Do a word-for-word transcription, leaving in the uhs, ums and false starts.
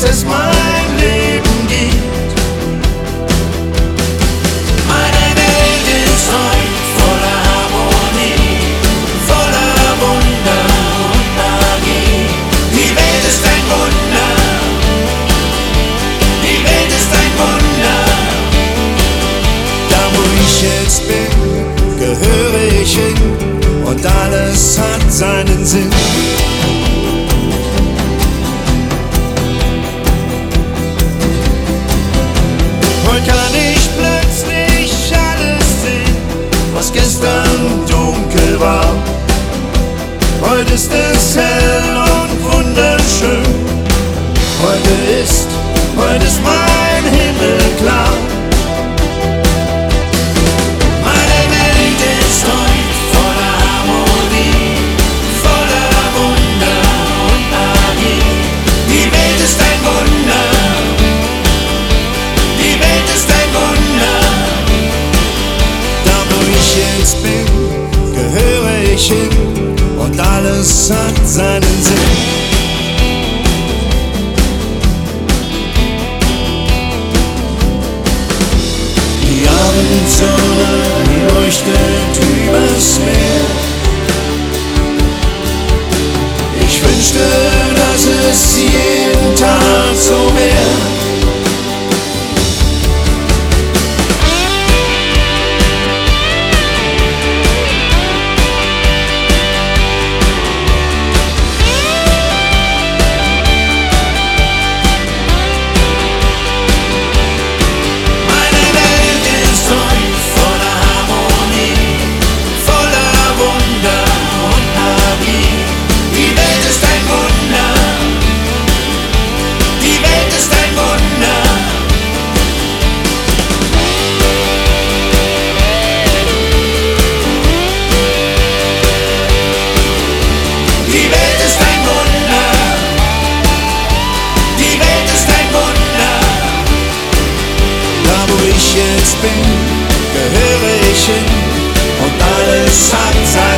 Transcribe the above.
dass es mein Leben gibt. Meine Welt ist heute voller Harmonie, voller Wunder und Magie. Die Welt ist ein Wunder, die Welt ist ein Wunder. Da wo ich jetzt bin, gehöre ich hin und alles hat seinen Sinn. Heute kann ich plötzlich alles sehen, was gestern dunkel war. Heute ist es hell und wunderschön. Heute ist, heute ist mein Himmel klar. Meine Welt ist heute voller Harmonie, voller Wunder und Magie. Die Welt ist ein Wunder, die Welt ist ein Wunder. Da wo ich jetzt bin, gehöre ich hin und alles hat seinen Sinn. Die Abendsonne leuchtet übers Meer. Ich wünschte, dass es jeden Tag so wäre. Jetzt bin, gehöre ich hin und alles hat sein